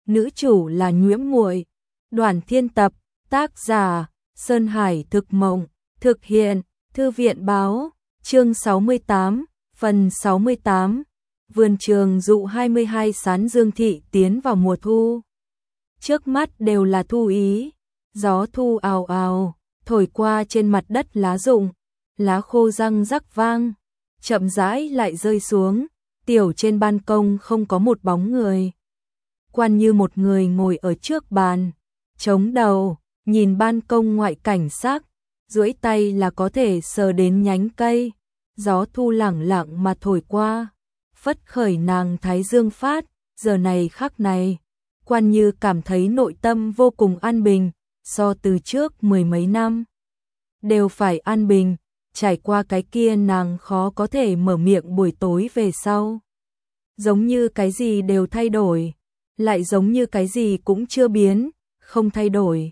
nữ chủ là Nhuễm Muội. Đoàn Thiên tập, tác giả Sơn Hải Thực Mộng, thực hiện Thư viện Báo, chương 68, phần 68. Vườn trường dụ 22 Sán Dương thị tiến vào mùa thu. Trước mắt đều là thu ý, gió thu ào ào, thổi qua trên mặt đất lá rụng, lá khô răng rắc vang, chậm rãi lại rơi xuống, tiểu trên ban công không có một bóng người. Quan Như một người ngồi ở trước bàn, chống đầu, nhìn ban công ngoại cảnh sắc, duỗi tay là có thể sờ đến nhánh cây, gió thu lẳng lặng mà thổi qua, phất khởi nàng thái dương phát, giờ này khắc này. Quan Như cảm thấy nội tâm vô cùng an bình, so từ trước mười mấy năm. Đều phải an bình, trải qua cái kia nàng khó có thể mở miệng buổi tối về sau. Giống như cái gì đều thay đổi, lại giống như cái gì cũng chưa biến, không thay đổi.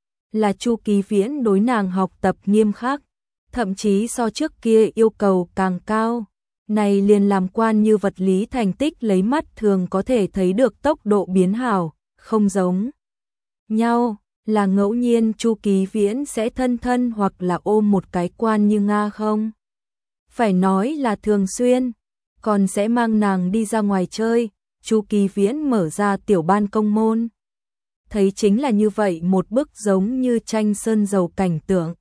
Là Chu Kỳ Viễn đối nàng học tập nghiêm khắc, thậm chí so trước kia yêu cầu càng cao. Này liền làm Quan Như vật lý thành tích lấy mắt thường có thể thấy được tốc độ biến hảo, không giống nhau, là ngẫu nhiên Chu Kỳ Viễn sẽ thân thân hoặc là ôm một cái Quan Như Nga không. Phải nói là thường xuyên, còn sẽ mang nàng đi ra ngoài chơi. Chu Kỳ Viễn mở ra tiểu ban công môn. Thấy chính là như vậy một bức giống như tranh sơn dầu cảnh tượng.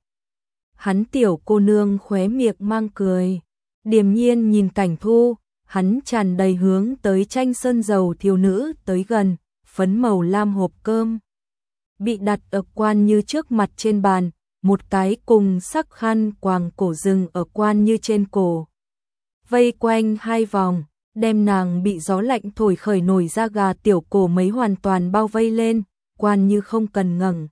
Hắn tiểu cô nương khóe miệng mang cười. Điềm nhiên nhìn cảnh thu, hắn tràn đầy hướng tới tranh sơn dầu thiếu nữ tới gần, phấn màu lam hộp cơm. Bị đặt ở Quan Như trước mặt trên bàn, một cái cùng sắc khăn quàng cổ rừng ở Quan Như trên cổ. Vây quanh hai vòng, đem nàng bị gió lạnh thổi khởi nổi da gà tiểu cổ mấy hoàn toàn bao vây lên, Quan Như không cần ngẩng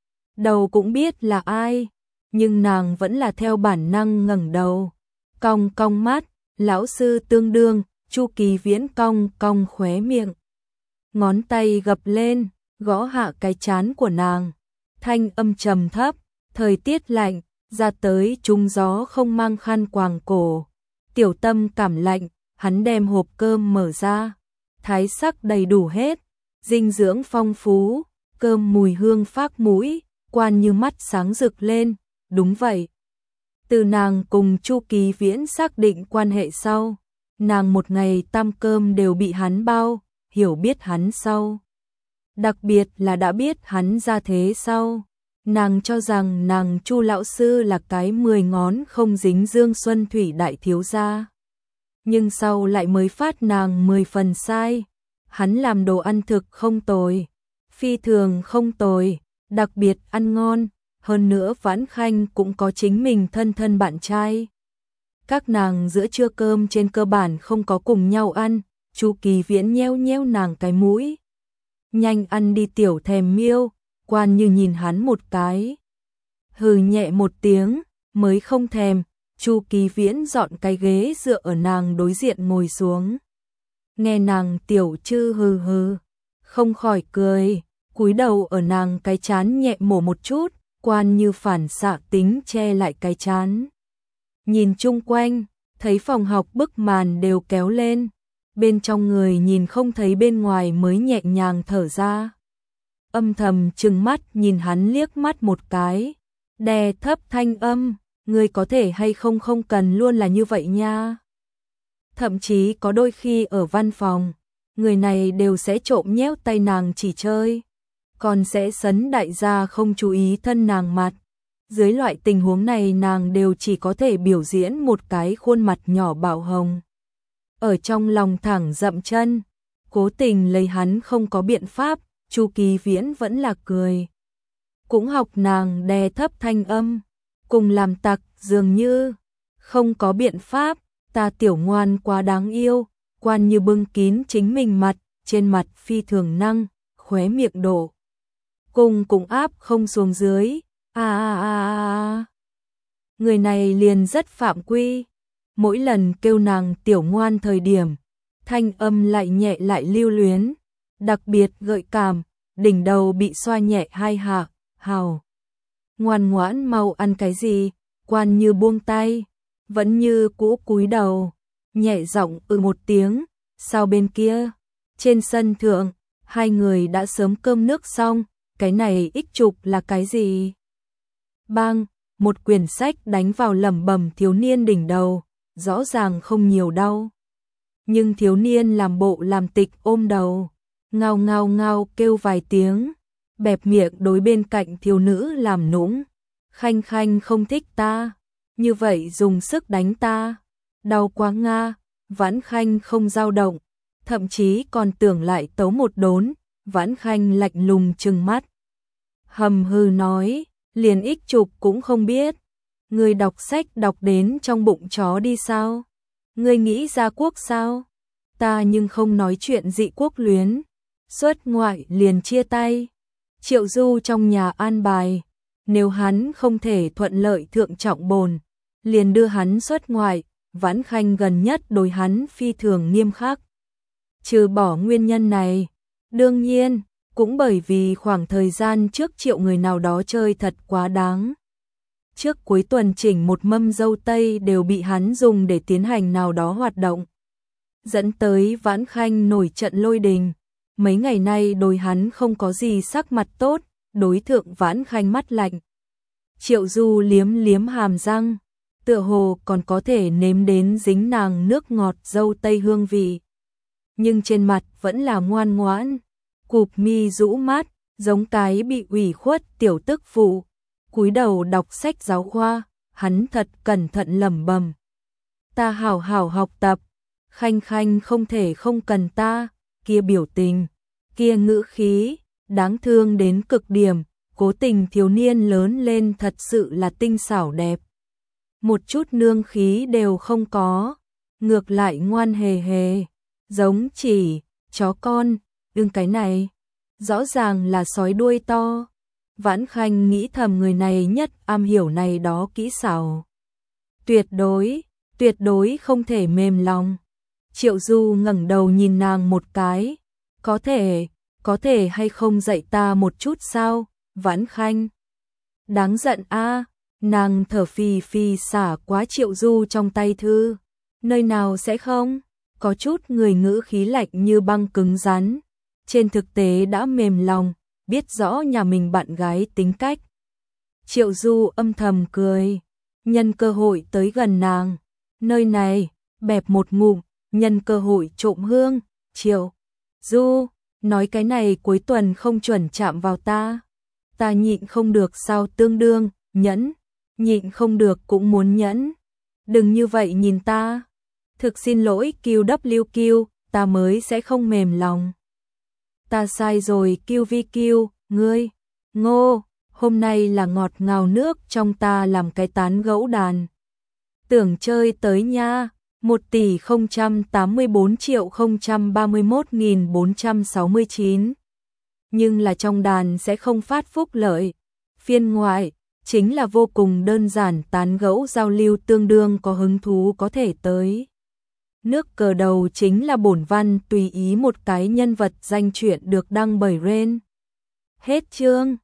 đầu cũng biết là ai, nhưng nàng vẫn là theo bản năng ngẩng đầu. Cong cong mắt, lão sư tương đương, Chu Kỳ Viễn cong cong khóe miệng. Ngón tay gập lên, gõ hạ cái trán của nàng. Thanh âm trầm thấp, thời tiết lạnh, ra tới trúng gió không mang khăn quàng cổ. Tiểu tâm cảm lạnh, hắn đem hộp cơm mở ra. Thái sắc đầy đủ hết, dinh dưỡng phong phú, cơm mùi hương phác mũi, Quan Như mắt sáng rực lên, đúng vậy. Từ nàng cùng Chu Kỳ Viễn xác định quan hệ sau, nàng một ngày tam cơm đều bị hắn bao, hiểu biết hắn sau. Đặc biệt là đã biết hắn ra thế sau, nàng cho rằng nàng Chu lão sư là cái 10 ngón không dính dương xuân thủy đại thiếu gia. Nhưng sau lại mới phát nàng 10 phần sai, hắn làm đồ ăn thực không tồi, phi thường không tồi, đặc biệt ăn ngon. Hơn nữa Vãn Khanh cũng có chính mình thân thân bạn trai. Các nàng giữa trưa cơm trên cơ bản không có cùng nhau ăn, Chu Kỳ Viễn nheo nheo nàng cái mũi. Nhanh ăn đi tiểu thèm miêu, Quan Như nhìn hắn một cái. Hừ nhẹ một tiếng, mới không thèm, Chu Kỳ Viễn dọn cái ghế dựa ở nàng đối diện ngồi xuống. Nghe nàng tiểu chư hừ hừ, không khỏi cười, cúi đầu ở nàng cái trán nhẹ mổ một chút. Quan Như phản xạ tính che lại cái trán. Nhìn chung quanh, thấy phòng học bức màn đều kéo lên, bên trong người nhìn không thấy bên ngoài mới nhẹ nhàng thở ra. Âm thầm trừng mắt nhìn hắn liếc mắt một cái, đè thấp thanh âm, người có thể hay không không cần luôn là như vậy nha. Thậm chí có đôi khi ở văn phòng, người này đều sẽ trộm nhéo tay nàng chỉ chơi. Còn sẽ sấn đại gia không chú ý thân nàng mặt. Dưới loại tình huống này nàng đều chỉ có thể biểu diễn một cái khuôn mặt nhỏ bạo hồng. Ở trong lòng thẳng dậm chân, cố tình lấy hắn không có biện pháp, Chu Kỳ Viễn vẫn là cười. Cũng học nàng đè thấp thanh âm, cùng làm tặc dường như, không có biện pháp, ta tiểu ngoan quá đáng yêu. Quan Như bưng kín chính mình mặt, trên mặt phi thường năng, khóe miệng đổ. Cùng cũng áp không xuống dưới, Người này liền rất phạm quy, mỗi lần kêu nàng tiểu ngoan thời điểm, thanh âm lại nhẹ lại lưu luyến, đặc biệt gợi cảm, đỉnh đầu bị xoa nhẹ hai hạ, hào. Ngoan ngoãn mau ăn cái gì, Quan Như buông tay, vẫn như cũ cúi đầu, nhẹ giọng một tiếng, sau bên kia, trên sân thượng, Hai người đã sớm cơm nước xong, cái này ích chụp là cái gì? Bang, một quyển sách đánh vào lẩm bẩm thiếu niên đỉnh đầu, rõ ràng không nhiều đâu. Nhưng thiếu niên làm bộ làm tịch ôm đầu, ngao ngao ngao kêu vài tiếng, bẹp miệng đối bên cạnh thiếu nữ làm nũng. Khanh Khanh không thích ta, như vậy dùng sức đánh ta, đau quá nga. Vãn Khanh không dao động, thậm chí còn tưởng lại tấu một đốn. Vãn Khanh lạnh lùng trừng mắt, hầm hừ nói, liền ích chụp cũng không biết. Người đọc sách đọc đến trong bụng chó đi sao? Người nghĩ ra quốc sao? Ta nhưng không nói chuyện dị quốc luyến. Xuất ngoại liền chia tay. Triệu Du trong nhà an bài, nếu hắn không thể thuận lợi thượng trọng bồn, liền đưa hắn xuất ngoại. Vãn Khanh gần nhất đối hắn phi thường nghiêm khắc. Trừ bỏ nguyên nhân này, đương nhiên, cũng bởi vì khoảng thời gian trước Triệu người nào đó chơi thật quá đáng. Trước cuối tuần chỉnh một mâm dâu tây đều bị hắn dùng để tiến hành nào đó hoạt động, dẫn tới Vãn Khanh nổi trận lôi đình. Mấy ngày nay đối hắn không có gì sắc mặt tốt, đối thượng Vãn Khanh mắt lạnh. Triệu Du liếm liếm hàm răng, tựa hồ còn có thể nếm đến dính nàng nước ngọt dâu tây hương vị. Nhưng trên mặt vẫn là ngoan ngoãn, cụp mi rũ mắt, giống cái bị ủy khuất tiểu tức phụ. Cúi đầu đọc sách giáo khoa, hắn thật cẩn thận lẩm bẩm. Ta hảo hảo học tập, Khanh Khanh không thể không cần ta, kia biểu tình, kia ngữ khí, đáng thương đến cực điểm. Cố Tình thiếu niên lớn lên thật sự là tinh xảo đẹp. Một chút nương khí đều không có, ngược lại ngoan hề hề, giống chỉ chó con. Cái này rõ ràng là sói đuôi to. Vãn Khanh nghĩ thầm người này nhất am hiểu này đó kỹ xảo. Tuyệt đối không thể mềm lòng. Triệu Du ngẩng đầu nhìn nàng một cái. Có thể hay không dạy ta một chút sao? Vãn Khanh đáng giận a. Nàng thở phì phì xả quá Triệu Du trong tay thư. Nơi nào sẽ không? Có chút người ngữ khí lạnh như băng cứng rắn. Trên thực tế đã mềm lòng, biết rõ nhà mình bạn gái tính cách. Triệu Du âm thầm cười, nhân cơ hội tới gần nàng. Nơi này, bẹp một ngụm, nhân cơ hội trộm hương. Triệu Du, nói cái này cuối tuần không chuẩn chạm vào ta. Ta nhịn không được sao tương đương, nhẫn. Nhịn không được cũng muốn nhẫn. Đừng như vậy nhìn ta. Thực xin lỗi QWQ, ta mới sẽ không mềm lòng. Ta sai rồi QVQ, ngươi. Ngô, hôm nay là ngọt ngào nước trong ta làm cái tán gẫu đàn. Tưởng chơi tới nha. 1.084.031.469. Nhưng là trong đàn sẽ không phát phúc lợi. Phiên ngoại chính là vô cùng đơn giản, tán gẫu giao lưu tương đương có hứng thú có thể tới. Nước cờ đầu chính là bổn văn tùy ý một cái nhân vật danh truyện được đăng bởi Ren. Hết chương.